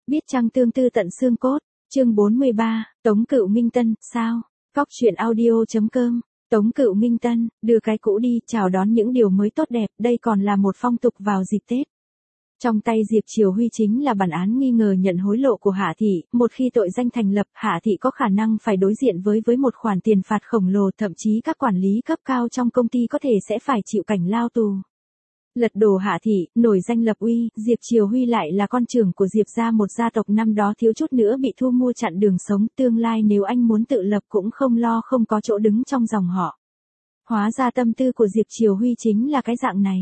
Biết chăng tương tư tận xương cốt, chương 43, Tống Cựu Minh Tân, sao? Cóc truyện audio.com, Tống Cựu Minh Tân, đưa cái cũ đi, chào đón những điều mới tốt đẹp, đây còn là một phong tục vào dịp Tết. Trong tay Diệp Triều Huy chính là bản án nghi ngờ nhận hối lộ của Hạ Thị, một khi tội danh thành lập, Hạ Thị có khả năng phải đối diện với một khoản tiền phạt khổng lồ, thậm chí các quản lý cấp cao trong công ty có thể sẽ phải chịu cảnh lao tù. Lật đổ Hạ Thị, nổi danh lập uy, Diệp Triều Huy lại là con trưởng của Diệp gia, một gia tộc năm đó thiếu chút nữa bị thu mua chặn đường sống, tương lai nếu anh muốn tự lập cũng không lo không có chỗ đứng trong dòng họ. Hóa ra tâm tư của Diệp Triều Huy chính là cái dạng này.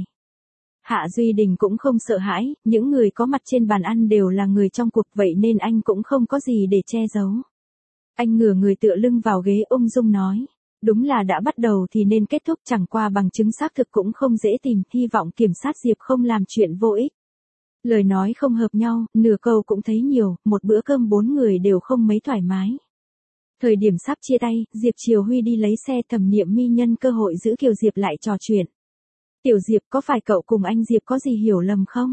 Hạ Duy Đình cũng không sợ hãi, những người có mặt trên bàn ăn đều là người trong cuộc, vậy nên anh cũng không có gì để che giấu. Anh ngửa người tựa lưng vào ghế ung dung nói. Đúng là đã bắt đầu thì nên kết thúc, chẳng qua bằng chứng xác thực cũng không dễ tìm, hy vọng kiểm sát Diệp không làm chuyện vô ích. Lời nói không hợp nhau, nửa câu cũng thấy nhiều, một bữa cơm 4 người đều không mấy thoải mái. Thời điểm sắp chia tay, Diệp Triều Huy đi lấy xe, Thẩm Niệm Mi nhân cơ hội giữ Kiều Diệp lại trò chuyện. Tiểu Diệp, có phải cậu cùng anh Diệp có gì hiểu lầm không?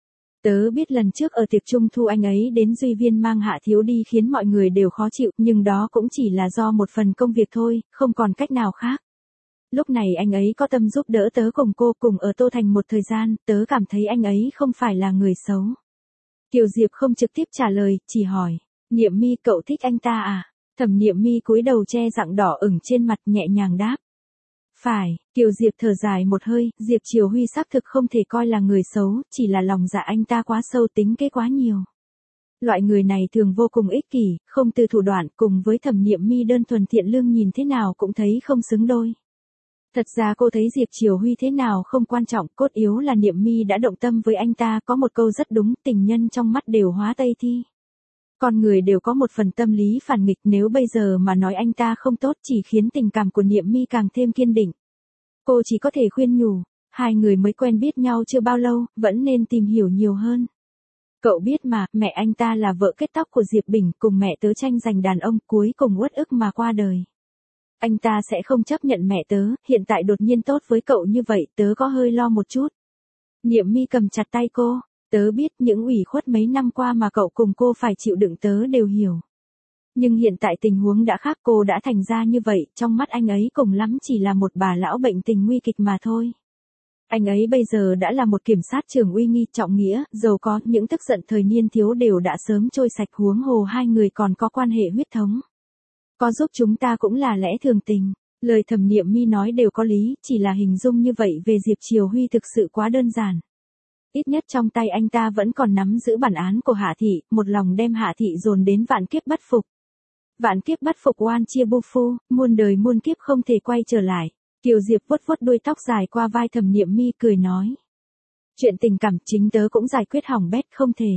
Tớ biết lần trước ở tiệc trung thu anh ấy đến Duy Viên mang Hạ Thiếu đi khiến mọi người đều khó chịu, nhưng đó cũng chỉ là do một phần công việc thôi, không còn cách nào khác. Lúc này anh ấy có tâm giúp đỡ tớ cùng cô cùng ở Tô Thành một thời gian, tớ cảm thấy anh ấy không phải là người xấu. Kiều Diệp không trực tiếp trả lời, chỉ hỏi, Niệm Mi cậu thích anh ta à? Thẩm Niệm Mi cúi đầu che rạng đỏ ửng trên mặt, nhẹ nhàng đáp. Phải, Kiều Diệp thở dài một hơi, Diệp Triều Huy xác thực không thể coi là người xấu, chỉ là lòng dạ anh ta quá sâu, tính kế quá nhiều. Loại người này thường vô cùng ích kỷ, không từ thủ đoạn, cùng với Thẩm Niệm Mi đơn thuần thiện lương nhìn thế nào cũng thấy không xứng đôi. Thật ra cô thấy Diệp Triều Huy thế nào không quan trọng, cốt yếu là Niệm Mi đã động tâm với anh ta, có một câu rất đúng, tình nhân trong mắt đều hóa Tây Thi. Con người đều có một phần tâm lý phản nghịch, nếu bây giờ mà nói anh ta không tốt chỉ khiến tình cảm của Niệm Mi càng thêm kiên định. Cô chỉ có thể khuyên nhủ, hai người mới quen biết nhau chưa bao lâu, vẫn nên tìm hiểu nhiều hơn. Cậu biết mà, mẹ anh ta là vợ kết tóc của Diệp Bình, cùng mẹ tớ tranh giành đàn ông, cuối cùng uất ức mà qua đời. Anh ta sẽ không chấp nhận mẹ tớ, hiện tại đột nhiên tốt với cậu như vậy, tớ có hơi lo một chút. Niệm Mi cầm chặt tay cô. Tớ biết những ủy khuất mấy năm qua mà cậu cùng cô phải chịu đựng tớ đều hiểu. Nhưng hiện tại tình huống đã khác, cô đã thành ra như vậy, trong mắt anh ấy cùng lắm chỉ là một bà lão bệnh tình nguy kịch mà thôi. Anh ấy bây giờ đã là một kiểm sát trưởng uy nghi trọng nghĩa, giàu có, những tức giận thời niên thiếu đều đã sớm trôi sạch, huống hồ hai người còn có quan hệ huyết thống. Có giúp chúng ta cũng là lẽ thường tình. Lời Thẩm Niệm Mi nói đều có lý, chỉ là hình dung như vậy về Diệp Triều Huy thực sự quá đơn giản. Ít nhất trong tay anh ta vẫn còn nắm giữ bản án của Hạ Thị, một lòng đem Hạ Thị dồn đến vạn kiếp bất phục. Vạn kiếp bất phục oan chia bu phu, muôn đời muôn kiếp không thể quay trở lại. Kiều Diệp vuốt vuốt đuôi tóc dài qua vai Thẩm Niệm Mi, cười nói. Chuyện tình cảm chính tớ cũng giải quyết hỏng bét, không thể.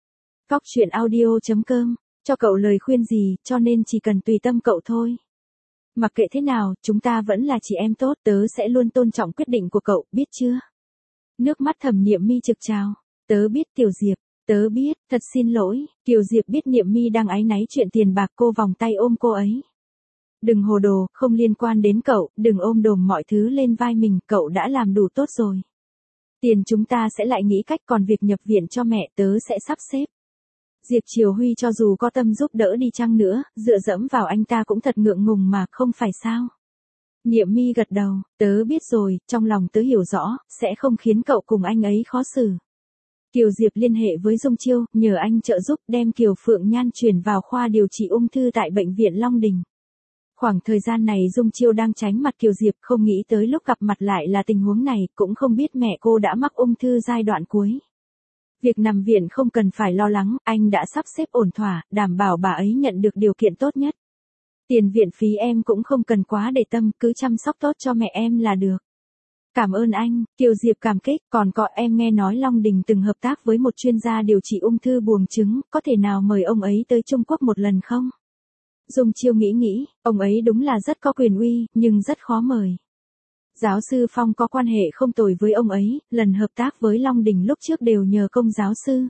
Cóc truyện audio.com, cho cậu lời khuyên gì, cho nên chỉ cần tùy tâm cậu thôi. Mặc kệ thế nào, chúng ta vẫn là chị em tốt, tớ sẽ luôn tôn trọng quyết định của cậu, biết chưa? Nước mắt Thẩm Niệm Mi trực trào. Tớ biết Tiểu Diệp, tớ biết, thật xin lỗi. Kiều Diệp biết Niệm Mi đang áy náy chuyện tiền bạc, cô vòng tay ôm cô ấy. Đừng hồ đồ, không liên quan đến cậu, đừng ôm đồm mọi thứ lên vai mình, cậu đã làm đủ tốt rồi. Tiền chúng ta sẽ lại nghĩ cách, còn việc nhập viện cho mẹ tớ sẽ sắp xếp. Diệp Triều Huy cho dù có tâm giúp đỡ đi chăng nữa, dựa dẫm vào anh ta cũng thật ngượng ngùng mà, không phải sao? Niệm Mi gật đầu, tớ biết rồi, trong lòng tớ hiểu rõ, sẽ không khiến cậu cùng anh ấy khó xử. Kiều Diệp liên hệ với Dung Chiêu, nhờ anh trợ giúp đem Kiều Phượng Nhan chuyển vào khoa điều trị ung thư tại bệnh viện Long Đình. Khoảng thời gian này Dung Chiêu đang tránh mặt Kiều Diệp, không nghĩ tới lúc gặp mặt lại là tình huống này, cũng không biết mẹ cô đã mắc ung thư giai đoạn cuối. Việc nằm viện không cần phải lo lắng, anh đã sắp xếp ổn thỏa, đảm bảo bà ấy nhận được điều kiện tốt nhất. Tiền viện phí em cũng không cần quá để tâm, cứ chăm sóc tốt cho mẹ em là được. Cảm ơn anh, Kiều Diệp cảm kích, còn có em nghe nói Long Đình từng hợp tác với một chuyên gia điều trị ung thư buồng trứng, có thể nào mời ông ấy tới Trung Quốc một lần không? Dung Chiêu nghĩ, ông ấy đúng là rất có quyền uy, nhưng rất khó mời. Giáo sư Phong có quan hệ không tồi với ông ấy, lần hợp tác với Long Đình lúc trước đều nhờ công giáo sư.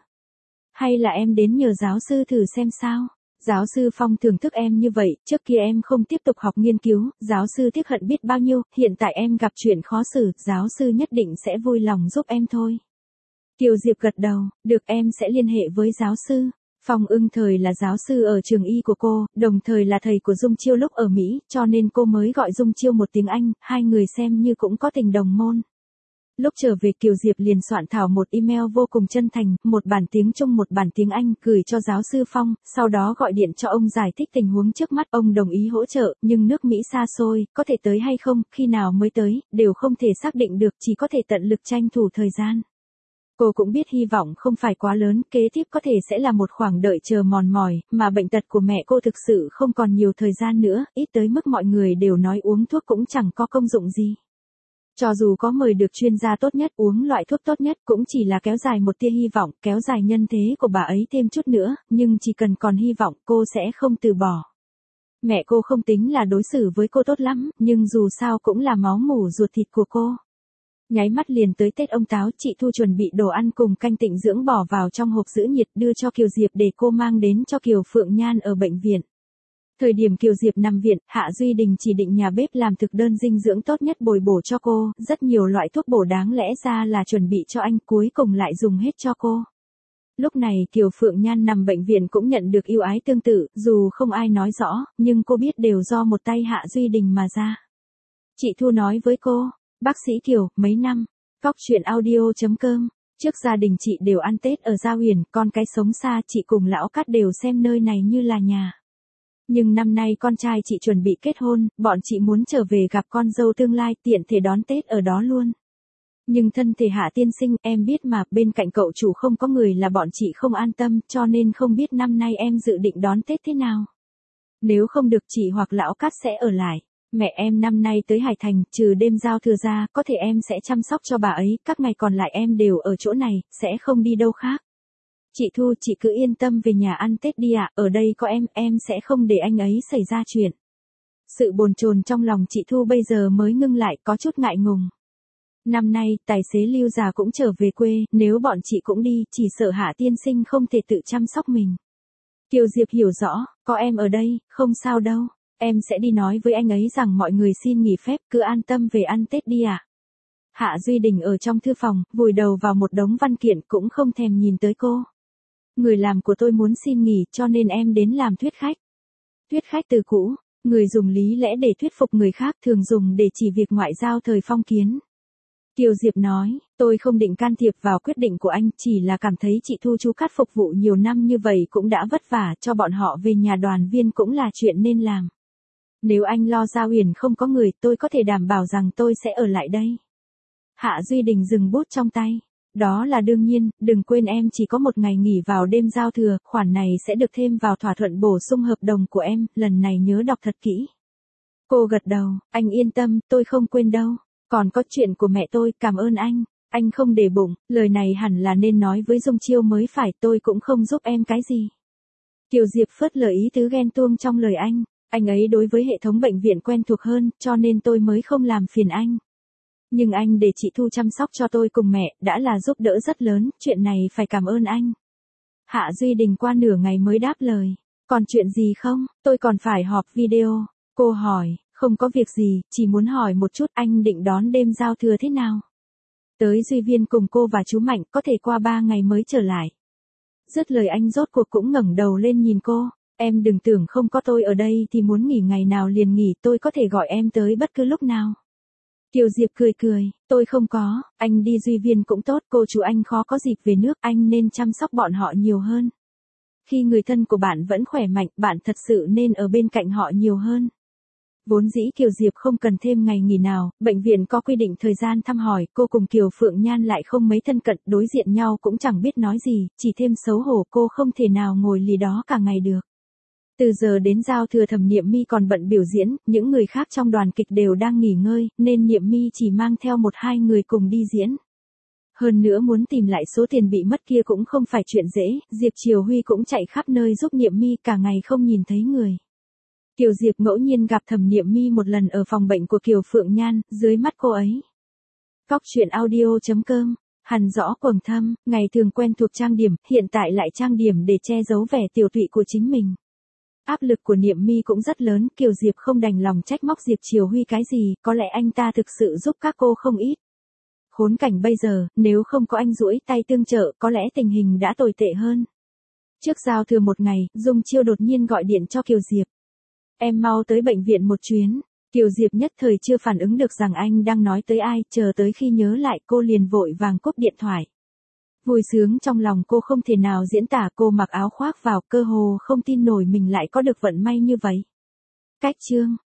Hay là em đến nhờ giáo sư thử xem sao? Giáo sư Phong thưởng thức em như vậy, trước kia em không tiếp tục học nghiên cứu, giáo sư tiếc hận biết bao nhiêu, hiện tại em gặp chuyện khó xử, giáo sư nhất định sẽ vui lòng giúp em thôi. Kiều Diệp gật đầu, được, em sẽ liên hệ với giáo sư. Phong Ưng thời là giáo sư ở trường y của cô, đồng thời là thầy của Dung Chiêu lúc ở Mỹ, cho nên cô mới gọi Dung Chiêu một tiếng anh, hai người xem như cũng có tình đồng môn. Lúc trở về Kiều Diệp liền soạn thảo một email vô cùng chân thành, một bản tiếng Trung một bản tiếng Anh, gửi cho giáo sư Phong, sau đó gọi điện cho ông giải thích tình huống trước mắt, ông đồng ý hỗ trợ, nhưng nước Mỹ xa xôi, có thể tới hay không, khi nào mới tới, đều không thể xác định được, chỉ có thể tận lực tranh thủ thời gian. Cô cũng biết hy vọng không phải quá lớn, kế tiếp có thể sẽ là một khoảng đợi chờ mòn mỏi, mà bệnh tật của mẹ cô thực sự không còn nhiều thời gian nữa, ít tới mức mọi người đều nói uống thuốc cũng chẳng có công dụng gì. Cho dù có mời được chuyên gia tốt nhất uống loại thuốc tốt nhất cũng chỉ là kéo dài một tia hy vọng, kéo dài nhân thế của bà ấy thêm chút nữa, nhưng chỉ cần còn hy vọng cô sẽ không từ bỏ. Mẹ cô không tính là đối xử với cô tốt lắm, nhưng dù sao cũng là máu mủ ruột thịt của cô. Nháy mắt liền tới Tết ông Táo, chị Thu chuẩn bị đồ ăn cùng canh tịnh dưỡng bỏ vào trong hộp giữ nhiệt đưa cho Kiều Diệp để cô mang đến cho Kiều Phượng Nhan ở bệnh viện. Thời điểm Kiều Diệp nằm viện, Hạ Duy Đình chỉ định nhà bếp làm thực đơn dinh dưỡng tốt nhất bồi bổ cho cô, rất nhiều loại thuốc bổ đáng lẽ ra là chuẩn bị cho anh, cuối cùng lại dùng hết cho cô. Lúc này Kiều Phượng Nhan nằm bệnh viện cũng nhận được ưu ái tương tự, dù không ai nói rõ, nhưng cô biết đều do một tay Hạ Duy Đình mà ra. Chị Thu nói với cô, bác sĩ Kiều, mấy năm, Cóc Truyện Audio.com, trước gia đình chị đều ăn Tết ở Gia Huyền, con cái sống xa chị cùng lão Cát đều xem nơi này như là nhà. Nhưng năm nay con trai chị chuẩn bị kết hôn, bọn chị muốn trở về gặp con dâu tương lai tiện thể đón Tết ở đó luôn. Nhưng thân thể Hạ tiên sinh, em biết mà, bên cạnh cậu chủ không có người là bọn chị không an tâm, cho nên không biết năm nay em dự định đón Tết thế nào. Nếu không được chị hoặc lão Cát sẽ ở lại. Mẹ em năm nay tới Hải Thành, trừ đêm giao thừa ra, có thể em sẽ chăm sóc cho bà ấy, các ngày còn lại em đều ở chỗ này, sẽ không đi đâu khác. Chị Thu, chị cứ yên tâm về nhà ăn Tết đi ạ, ở đây có em sẽ không để anh ấy xảy ra chuyện. Sự bồn chồn trong lòng chị Thu bây giờ mới ngưng lại, có chút ngại ngùng. Năm nay, tài xế Lưu già cũng trở về quê, nếu bọn chị cũng đi, chỉ sợ Hạ tiên sinh không thể tự chăm sóc mình. Kiều Diệp hiểu rõ, có em ở đây, không sao đâu, em sẽ đi nói với anh ấy rằng mọi người xin nghỉ phép, cứ an tâm về ăn Tết đi ạ. Hạ Duy Đình ở trong thư phòng, vùi đầu vào một đống văn kiện cũng không thèm nhìn tới cô. Người làm của tôi muốn xin nghỉ cho nên em đến làm thuyết khách. Thuyết khách từ cũ, người dùng lý lẽ để thuyết phục người khác thường dùng để chỉ việc ngoại giao thời phong kiến. Kiều Diệp nói, tôi không định can thiệp vào quyết định của anh, chỉ là cảm thấy chị Thu chú Cát phục vụ nhiều năm như vậy cũng đã vất vả, cho bọn họ về nhà đoàn viên cũng là chuyện nên làm. Nếu anh lo Gia Huyền không có người, tôi có thể đảm bảo rằng tôi sẽ ở lại đây. Hạ Duy Đình dừng bút trong tay. Đó là đương nhiên, đừng quên em chỉ có một ngày nghỉ vào đêm giao thừa, khoản này sẽ được thêm vào thỏa thuận bổ sung hợp đồng của em, lần này nhớ đọc thật kỹ. Cô gật đầu, anh yên tâm, tôi không quên đâu. Còn có chuyện của mẹ tôi, cảm ơn anh không để bụng, lời này hẳn là nên nói với Dung Chiêu mới phải, tôi cũng không giúp em cái gì. Kiều Diệp phớt lờ ý tứ ghen tuông trong lời anh ấy đối với hệ thống bệnh viện quen thuộc hơn, cho nên tôi mới không làm phiền anh. Nhưng anh để chị Thu chăm sóc cho tôi cùng mẹ, đã là giúp đỡ rất lớn, chuyện này phải cảm ơn anh. Hạ Duy Đình qua nửa ngày mới đáp lời. Còn chuyện gì không, tôi còn phải họp video. Cô hỏi, không có việc gì, chỉ muốn hỏi một chút anh định đón đêm giao thừa thế nào. Tới Duy Viên cùng cô và chú Mạnh, có thể qua 3 ngày mới trở lại. Dứt lời anh rốt cuộc cũng ngẩng đầu lên nhìn cô. Em đừng tưởng không có tôi ở đây thì muốn nghỉ ngày nào liền nghỉ, tôi có thể gọi em tới bất cứ lúc nào. Kiều Diệp cười, tôi không có, anh đi Duy Viên cũng tốt, cô chú anh khó có dịp về nước, anh nên chăm sóc bọn họ nhiều hơn. Khi người thân của bạn vẫn khỏe mạnh, bạn thật sự nên ở bên cạnh họ nhiều hơn. Vốn dĩ Kiều Diệp không cần thêm ngày nghỉ nào, bệnh viện có quy định thời gian thăm hỏi, cô cùng Kiều Phượng Nhan lại không mấy thân cận, đối diện nhau cũng chẳng biết nói gì, chỉ thêm xấu hổ, cô không thể nào ngồi lì đó cả ngày được. Từ giờ đến giao thừa Thẩm Niệm Mi còn bận biểu diễn, những người khác trong đoàn kịch đều đang nghỉ ngơi, nên Niệm Mi chỉ mang theo 1-2 người cùng đi diễn. Hơn nữa muốn tìm lại số tiền bị mất kia cũng không phải chuyện dễ, Diệp Triều Huy cũng chạy khắp nơi giúp Niệm Mi, cả ngày không nhìn thấy người. Kiều Diệp ngẫu nhiên gặp Thẩm Niệm Mi một lần ở phòng bệnh của Kiều Phượng Nhan, dưới mắt cô ấy. Cóc Truyện Audio.com, hằn rõ quầng thâm, ngày thường quen thuộc trang điểm, hiện tại lại trang điểm để che giấu vẻ tiểu tụy của chính mình. Áp lực của Niệm Mi cũng rất lớn, Kiều Diệp không đành lòng trách móc Diệp Triều Huy cái gì, có lẽ anh ta thực sự giúp các cô không ít. Khốn cảnh bây giờ, nếu không có anh duỗi tay tương trợ, có lẽ tình hình đã tồi tệ hơn. Trước giao thừa một ngày, Dung Chiêu đột nhiên gọi điện cho Kiều Diệp. Em mau tới bệnh viện một chuyến. Kiều Diệp nhất thời chưa phản ứng được rằng anh đang nói tới ai, chờ tới khi nhớ lại cô liền vội vàng cúp điện thoại. Vui sướng trong lòng cô không thể nào diễn tả, cô mặc áo khoác vào, cơ hồ không tin nổi mình lại có được vận may như vậy. Cách chương